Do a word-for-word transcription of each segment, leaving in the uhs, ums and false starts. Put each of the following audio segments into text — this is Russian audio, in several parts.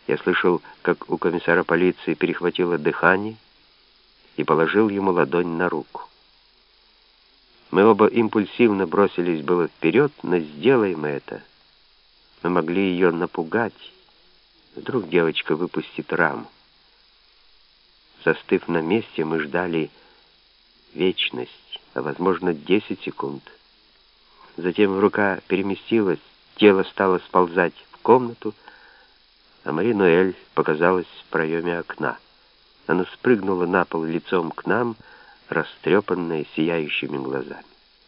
Я слышал, как у комиссара полиции перехватило дыхание, и положил ему ладонь на руку. Мы оба импульсивно бросились было вперед, но сделаем мы это. Мы могли ее напугать. Вдруг девочка выпустит раму. Застыв на месте, мы ждали вечность, а возможно десять секунд. Затем рука переместилась, тело стало сползать в комнату, а Мари-Ноэль показалась в проеме окна. Она спрыгнула на пол лицом к нам, растрепанная, сияющими глазами.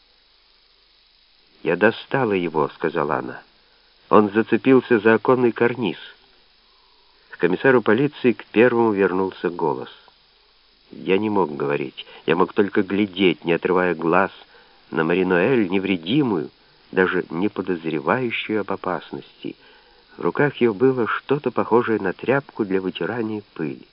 «Я достала его», — сказала она. Он зацепился за оконный карниз. К комиссару полиции к первому вернулся голос. Я не мог говорить, я мог только глядеть, не отрывая глаз, на Мари-Ноэль, невредимую, даже не подозревающую об опасности. В руках ее было что-то похожее на тряпку для вытирания пыли.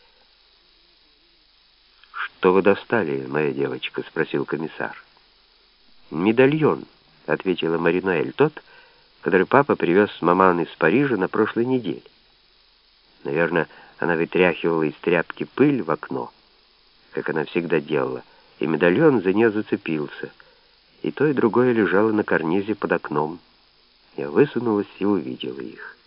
«Что вы достали, моя девочка?» — спросил комиссар. «Медальон», — ответила Мари-Ноэль, — «тот, который папа привез с маман из Парижа на прошлой неделе». Наверное, она вытряхивала из тряпки пыль в окно, как она всегда делала, и медальон за нее зацепился. И то, и другое лежало на карнизе под окном. Я высунулась и увидела их.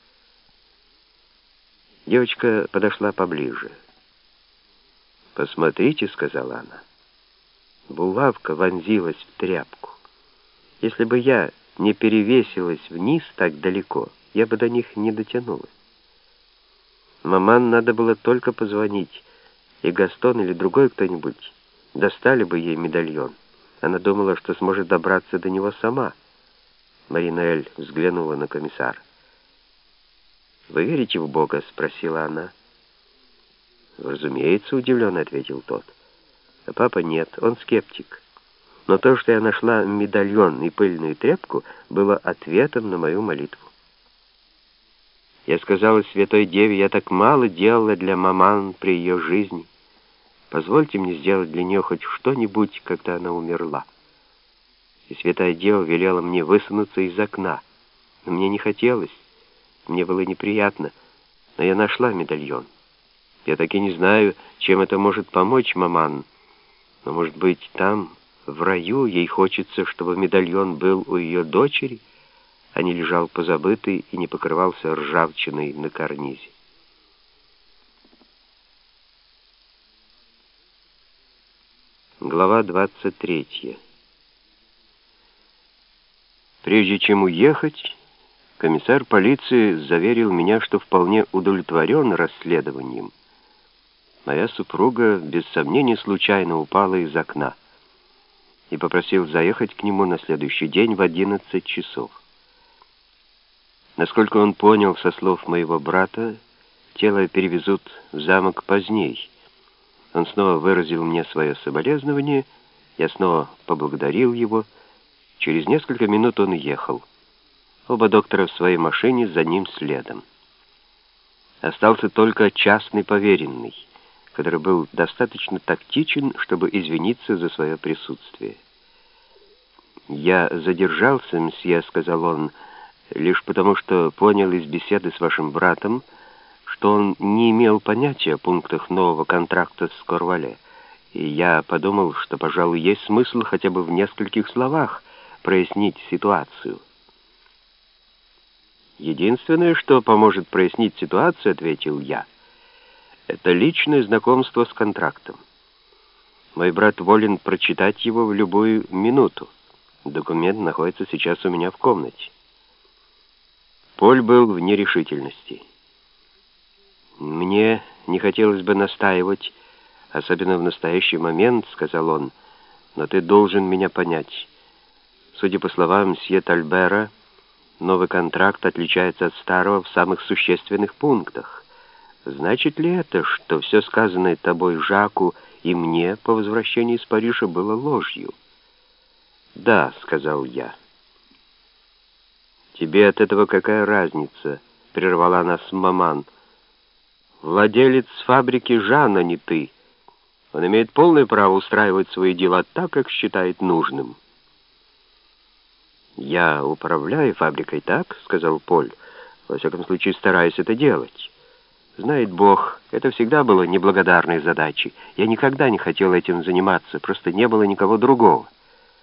Девочка подошла поближе. «Посмотрите», — сказала она. Булавка вонзилась в тряпку. Если бы я не перевесилась вниз так далеко, я бы до них не дотянулась. Маман надо было только позвонить, и Гастон или другой кто-нибудь достали бы ей медальон. Она думала, что сможет добраться до него сама. Мари-Ноэль взглянула на комиссара. «Вы верите в Бога?» — спросила она. «Разумеется», — удивленно ответил тот. «А папа нет, он скептик. Но то, что я нашла медальон и пыльную тряпку, было ответом на мою молитву. Я сказала Святой Деве, я так мало делала для маман при ее жизни. Позвольте мне сделать для нее хоть что-нибудь, когда она умерла. И Святая Дева велела мне высунуться из окна. Но мне не хотелось, мне было неприятно, но я нашла медальон. Я так и не знаю, чем это может помочь маман, но, может быть, там, в раю, ей хочется, чтобы медальон был у ее дочери, а не лежал позабытый и не покрывался ржавчиной на карнизе. Глава двадцать третья. Прежде чем уехать, комиссар полиции заверил меня, что вполне удовлетворен расследованием. Моя супруга, без сомнения, случайно упала из окна, и попросил заехать к нему на следующий день в одиннадцать часов. Насколько он понял со слов моего брата, тело перевезут в замок поздней. Он снова выразил мне свое соболезнование, я снова поблагодарил его. Через несколько минут он ехал. Оба доктора в своей машине, за ним следом. Остался только частный поверенный, который был достаточно тактичен, чтобы извиниться за свое присутствие. «Я задержался, мсье», — сказал он, — «лишь потому, что понял из беседы с вашим братом, что он не имел понятия о пунктах нового контракта с Корвале, и я подумал, что, пожалуй, есть смысл хотя бы в нескольких словах прояснить ситуацию». «Единственное, что поможет прояснить ситуацию, — ответил я, — это личное знакомство с контрактом. Мой брат волен прочитать его в любую минуту. Документ находится сейчас у меня в комнате». Поль был в нерешительности. «Мне не хотелось бы настаивать, особенно в настоящий момент, — сказал он, — но ты должен меня понять. Судя по словам мсье Тальбера, новый контракт отличается от старого в самых существенных пунктах. Значит ли это, что все сказанное тобой Жаку и мне по возвращении из Парижа было ложью?» «Да», — сказал я. «Тебе от этого какая разница?» — прервала нас маман. «Владелец фабрики Жан, а не ты. Он имеет полное право устраивать свои дела так, как считает нужным». «Я управляю фабрикой так, — сказал Поль, — во всяком случае стараюсь это делать. Знает Бог, это всегда было неблагодарной задачей. Я никогда не хотел этим заниматься, просто не было никого другого.